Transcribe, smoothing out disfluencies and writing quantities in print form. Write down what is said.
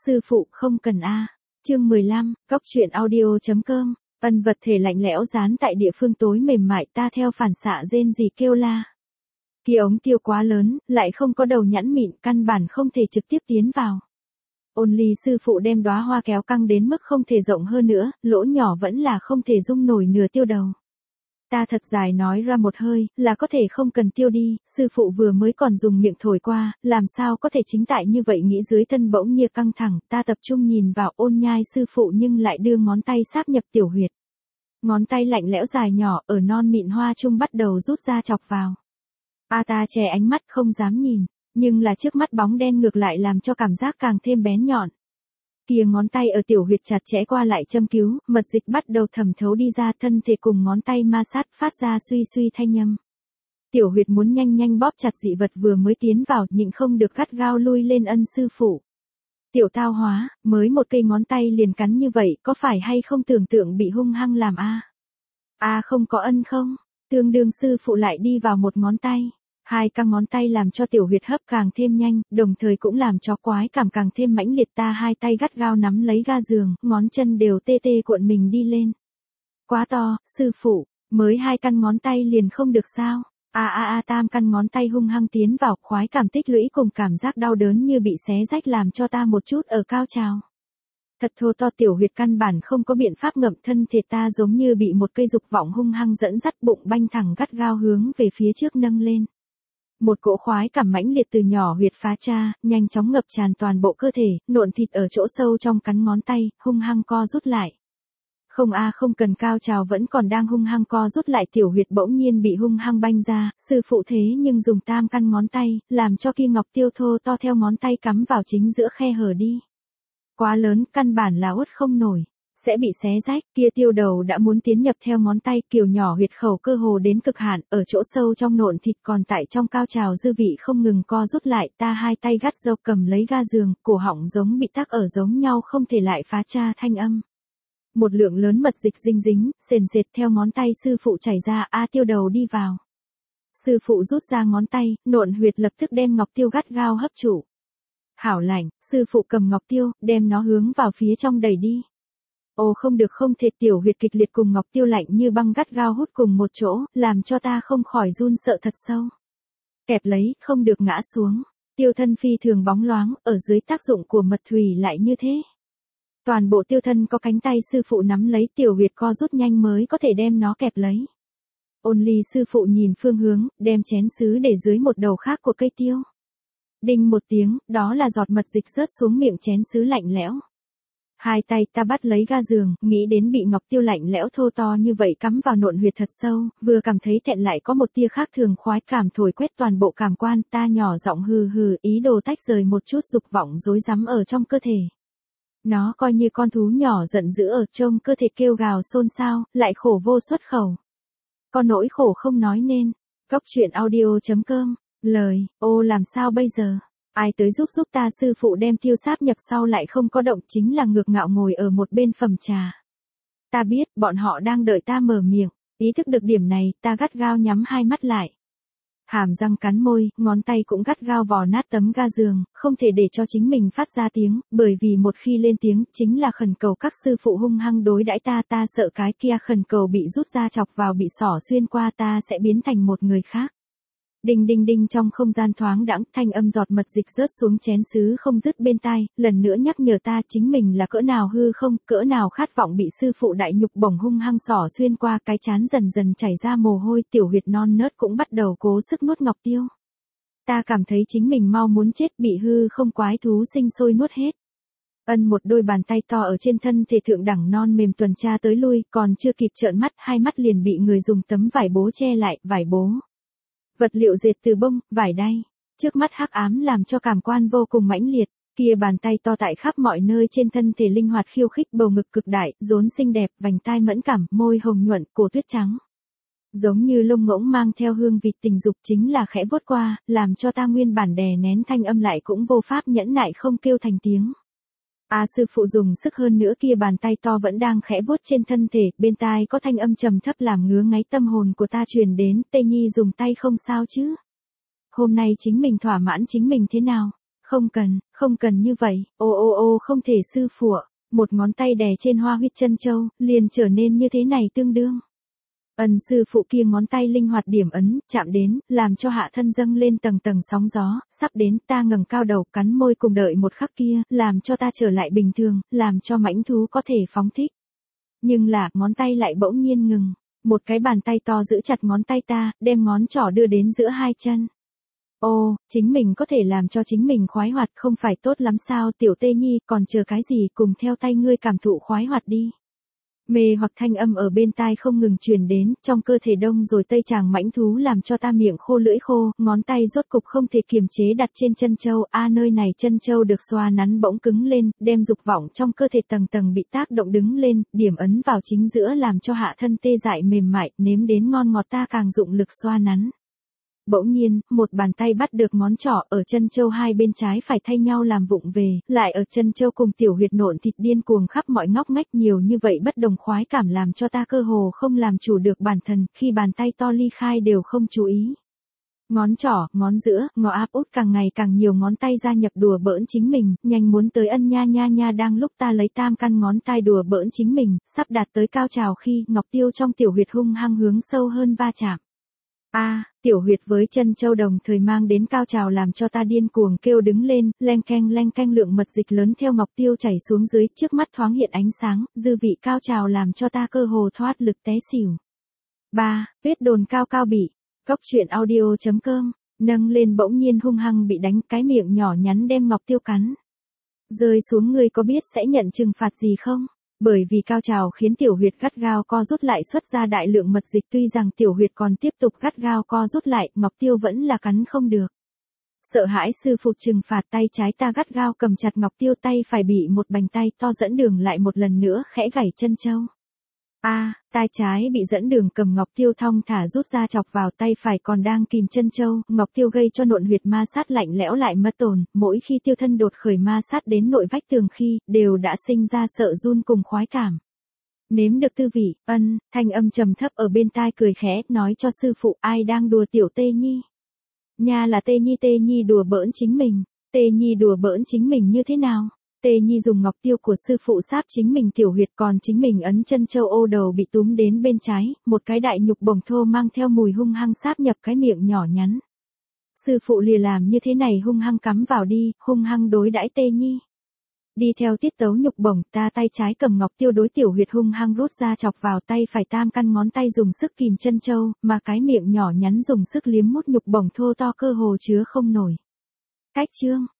Sư phụ không cần a. Chương 15, cóc truyện audio.com. Ân vật thể lạnh lẽo dán tại địa phương tối mềm mại, ta theo phản xạ rên rỉ kêu la. Kia ống tiêu quá lớn, lại không có đầu nhẵn mịn, căn bản không thể trực tiếp tiến vào. Only sư phụ đem đóa hoa kéo căng đến mức không thể rộng hơn nữa, lỗ nhỏ vẫn là không thể dung nổi nửa tiêu đầu. Ta thật dài nói ra một hơi, là có thể không cần tiêu đi, sư phụ vừa mới còn dùng miệng thổi qua, làm sao có thể chính tại như vậy nghĩ dưới thân bỗng nhiên căng thẳng, ta tập trung nhìn vào Ôn Nhai sư phụ nhưng lại đưa ngón tay sáp nhập tiểu huyệt. Ngón tay lạnh lẽo dài nhỏ, ở non mịn hoa trung bắt đầu rút ra chọc vào. Ta che ánh mắt không dám nhìn, nhưng là trước mắt bóng đen ngược lại làm cho cảm giác càng thêm bén nhọn. Kia ngón tay ở tiểu huyệt chặt chẽ qua lại châm cứu, mật dịch bắt đầu thẩm thấu đi ra, thân thể cùng ngón tay ma sát phát ra suy suy thanh âm. Tiểu huyệt muốn nhanh nhanh bóp chặt dị vật vừa mới tiến vào, nhịn không được gắt gao lui lên. Ân sư phụ. Tiểu tao hóa, mới một cây ngón tay liền cắn như vậy, có phải hay không tưởng tượng bị hung hăng làm a? Không có ân không? Tương đương sư phụ lại đi vào một ngón tay. Hai căng ngón tay làm cho tiểu huyệt hấp càng thêm nhanh, đồng thời cũng làm cho quái cảm càng thêm mãnh liệt. Ta hai tay gắt gao nắm lấy ga giường, ngón chân đều tê tê cuộn mình đi lên. Quá to, sư phụ, mới hai căn ngón tay liền không được sao? Tam căn ngón tay hung hăng tiến vào, khoái cảm tích lũy cùng cảm giác đau đớn như bị xé rách làm cho ta một chút ở cao trào. Thật thô to, tiểu huyệt căn bản không có biện pháp ngậm, thân thể ta giống như bị một cây dục vọng hung hăng dẫn dắt, bụng banh thẳng gắt gao hướng về phía trước nâng lên. Một cỗ khoái cảm mãnh liệt từ nhỏ huyệt phá tra, nhanh chóng ngập tràn toàn bộ cơ thể, nộn thịt ở chỗ sâu trong cắn ngón tay, hung hăng co rút lại. Không cần cao trào, vẫn còn đang hung hăng co rút lại, tiểu huyệt bỗng nhiên bị hung hăng banh ra, sư phụ thế nhưng dùng tam căn ngón tay, làm cho kia ngọc tiêu thô to theo ngón tay cắm vào chính giữa khe hở đi. Quá lớn, căn bản là uất không nổi, sẽ bị xé rách, kia tiêu đầu đã muốn tiến nhập theo ngón tay, kiểu nhỏ huyệt khẩu cơ hồ đến cực hạn, ở chỗ sâu trong nộn thịt còn tại trong cao trào dư vị không ngừng co rút lại, ta hai tay gắt gao cầm lấy ga giường, cổ họng giống bị tắc ở giống nhau không thể lại phá tra thanh âm. Một lượng lớn mật dịch dinh dính, sền sệt theo ngón tay sư phụ chảy ra, tiêu đầu đi vào. Sư phụ rút ra ngón tay, nộn huyệt lập tức đem ngọc tiêu gắt gao hấp trụ. Hảo lạnh, sư phụ cầm ngọc tiêu, đem nó hướng vào phía trong đẩy đi. Không được, không thể, tiểu huyệt kịch liệt cùng ngọc tiêu lạnh như băng gắt gao hút cùng một chỗ, làm cho ta không khỏi run sợ thật sâu. Kẹp lấy, không được ngã xuống, tiêu thân phi thường bóng loáng, ở dưới tác dụng của mật thủy lại như thế. Toàn bộ tiêu thân có cánh tay sư phụ nắm lấy, tiểu huyệt co rút nhanh mới có thể đem nó kẹp lấy. Only sư phụ nhìn phương hướng, đem chén sứ để dưới một đầu khác của cây tiêu. Đinh một tiếng, đó là giọt mật dịch rớt xuống miệng chén sứ lạnh lẽo. Hai tay ta bắt lấy ga giường, nghĩ đến bị ngọc tiêu lạnh lẽo thô to như vậy cắm vào nộn huyệt thật sâu, vừa cảm thấy thẹn lại có một tia khác thường khoái cảm thổi quét toàn bộ cảm quan, ta nhỏ giọng hừ hừ, ý đồ tách rời một chút dục vọng rối rắm ở trong cơ thể. Nó coi như con thú nhỏ giận dữ ở trong cơ thể kêu gào xôn xao, lại khổ vô xuất khẩu. Có nỗi khổ không nói nên. Cóc truyện audio.com. Lời, làm sao bây giờ? Ai tới giúp ta? Sư phụ đem tiêu sáp nhập sau lại không có động, chính là ngược ngạo ngồi ở một bên phẩm trà. Ta biết, bọn họ đang đợi ta mở miệng, ý thức được điểm này, ta gắt gao nhắm hai mắt lại. Hàm răng cắn môi, ngón tay cũng gắt gao vò nát tấm ga giường, không thể để cho chính mình phát ra tiếng, bởi vì một khi lên tiếng, chính là khẩn cầu các sư phụ hung hăng đối đãi ta sợ cái kia khẩn cầu bị rút ra chọc vào bị xỏ xuyên qua, ta sẽ biến thành một người khác. Đinh đinh đinh, trong không gian thoáng đãng, thanh âm giọt mật dịch rớt xuống chén sứ không dứt bên tai, lần nữa nhắc nhở ta chính mình là cỡ nào hư không, cỡ nào khát vọng bị sư phụ đại nhục bổng hung hăng xỏ xuyên qua, cái chán dần dần chảy ra mồ hôi, tiểu huyệt non nớt cũng bắt đầu cố sức nuốt ngọc tiêu. Ta cảm thấy chính mình mau muốn chết, bị hư không quái thú sinh sôi nuốt hết. Một đôi bàn tay to ở trên thân thể thượng đẳng non mềm tuần tra tới lui, còn chưa kịp trợn mắt, hai mắt liền bị người dùng tấm vải bố che lại, vải bố. Vật liệu dệt từ bông, vải đay. Trước mắt hắc ám làm cho cảm quan vô cùng mãnh liệt, kia bàn tay to tại khắp mọi nơi trên thân thể linh hoạt khiêu khích, bầu ngực cực đại, rốn xinh đẹp, vành tai mẫn cảm, môi hồng nhuận, cổ tuyết trắng. Giống như lông ngỗng mang theo hương vị tình dục, chính là khẽ vuốt qua, làm cho ta nguyên bản đè nén thanh âm lại cũng vô pháp nhẫn nại không kêu thành tiếng. Sư phụ dùng sức hơn nữa, kia bàn tay to vẫn đang khẽ vuốt trên thân thể, bên tai có thanh âm trầm thấp làm ngứa ngáy tâm hồn của ta truyền đến, Tê Nhi dùng tay không sao chứ? Hôm nay chính mình thỏa mãn chính mình thế nào? không cần như vậy, ô không thể sư phụ, một ngón tay đè trên hoa huyết chân châu, liền trở nên như thế này tương đương. Sư phụ kia ngón tay linh hoạt điểm ấn, chạm đến, làm cho hạ thân dâng lên tầng tầng sóng gió, sắp đến, ta ngẩng cao đầu, cắn môi cùng đợi một khắc kia, làm cho ta trở lại bình thường, làm cho mãnh thú có thể phóng thích. Nhưng là, ngón tay lại bỗng nhiên ngừng, một cái bàn tay to giữ chặt ngón tay ta, đem ngón trỏ đưa đến giữa hai chân. Ô, chính mình có thể làm cho chính mình khoái hoạt không phải tốt lắm sao tiểu tê nhi, còn chờ cái gì, cùng theo tay ngươi cảm thụ khoái hoạt đi. Mê hoặc thanh âm ở bên tai không ngừng truyền đến, trong cơ thể đông rồi tây chàng mãnh thú làm cho ta miệng khô lưỡi khô, ngón tay rốt cục không thể kiềm chế đặt trên chân châu, nơi này chân châu được xoa nắn bỗng cứng lên, đem dục vọng trong cơ thể tầng tầng bị tác động đứng lên, điểm ấn vào chính giữa làm cho hạ thân tê dại mềm mại, nếm đến ngon ngọt ta càng dụng lực xoa nắn. Bỗng nhiên, một bàn tay bắt được ngón trỏ ở chân châu hai bên trái phải thay nhau làm vụng về, lại ở chân châu cùng tiểu huyệt nộn thịt điên cuồng khắp mọi ngóc ngách nhiều như vậy bất đồng khoái cảm làm cho ta cơ hồ không làm chủ được bản thân, khi bàn tay to ly khai đều không chú ý. Ngón trỏ, ngón giữa, ngó áp út càng ngày càng nhiều ngón tay gia nhập đùa bỡn chính mình, nhanh muốn tới ân nha nha nha đang lúc ta lấy tam căn ngón tay đùa bỡn chính mình, sắp đạt tới cao trào khi ngọc tiêu trong tiểu huyệt hung hăng hướng sâu hơn va chạm. Tiểu huyệt với chân châu đồng thời mang đến cao trào làm cho ta điên cuồng kêu đứng lên, leng keng lượng mật dịch lớn theo ngọc tiêu chảy xuống dưới, trước mắt thoáng hiện ánh sáng, dư vị cao trào làm cho ta cơ hồ thoát lực té xỉu. Huyết đồn cao cao bị, góc truyện audio.com, nâng lên bỗng nhiên hung hăng bị đánh, cái miệng nhỏ nhắn đem ngọc tiêu cắn. Rơi xuống ngươi có biết sẽ nhận trừng phạt gì không? Bởi vì cao trào khiến tiểu huyệt gắt gao co rút lại xuất ra đại lượng mật dịch, tuy rằng tiểu huyệt còn tiếp tục gắt gao co rút lại, ngọc tiêu vẫn là cắn không được. Sợ hãi sư phụ trừng phạt, tay trái ta gắt gao cầm chặt ngọc tiêu, tay phải bị một bành tay to dẫn đường lại một lần nữa khẽ gảy chân châu. Tay trái bị dẫn đường cầm ngọc tiêu thong thả rút ra chọc vào, tay phải còn đang kìm chân châu, ngọc tiêu gây cho nộn huyệt ma sát lạnh lẽo lại mất tồn, mỗi khi tiêu thân đột khởi ma sát đến nội vách tường khi, đều đã sinh ra sợ run cùng khoái cảm. Nếm được tư vị, thanh âm trầm thấp ở bên tai cười khẽ, nói cho sư phụ, ai đang đùa tiểu tê nhi? Nha là tê nhi đùa bỡn chính mình, tê nhi đùa bỡn chính mình như thế nào? Tê Nhi dùng ngọc tiêu của sư phụ sáp chính mình tiểu huyệt, còn chính mình ấn chân châu ô đầu bị túm đến bên trái, một cái đại nhục bổng thô mang theo mùi hung hăng sáp nhập cái miệng nhỏ nhắn. Sư phụ lìa làm như thế này hung hăng cắm vào đi, hung hăng đối đãi Tê Nhi. Đi theo tiết tấu nhục bổng, ta tay trái cầm ngọc tiêu đối tiểu huyệt hung hăng rút ra chọc vào, tay phải tam căn ngón tay dùng sức kìm chân châu, mà cái miệng nhỏ nhắn dùng sức liếm mút nhục bổng thô to cơ hồ chứa không nổi. Cách chương